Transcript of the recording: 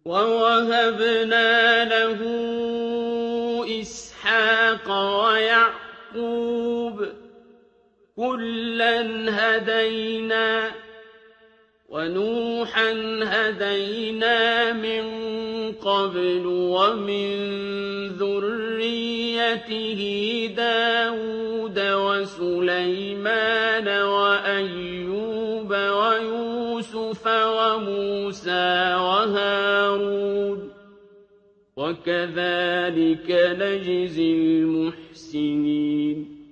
وَوَهَبْنَا لَهُ إِسْحَاقَ وَيَعْقُوبَ ۚ كُلًّا هَدَيْنَا ۚ وَنُوحًا هَدَيْنَا مِن قَبْلُ ۖ وَمِن ذُرِّيَّتِهِ دَاوُودَ وَسُلَيْمَانَ وَأَيُّوبَ وَيُوسُفَ وَمُوسَىٰ وَهَارُونَ ۚ وَكَذَٰلِكَ نَجْزِي الْمُحْسِنِينَ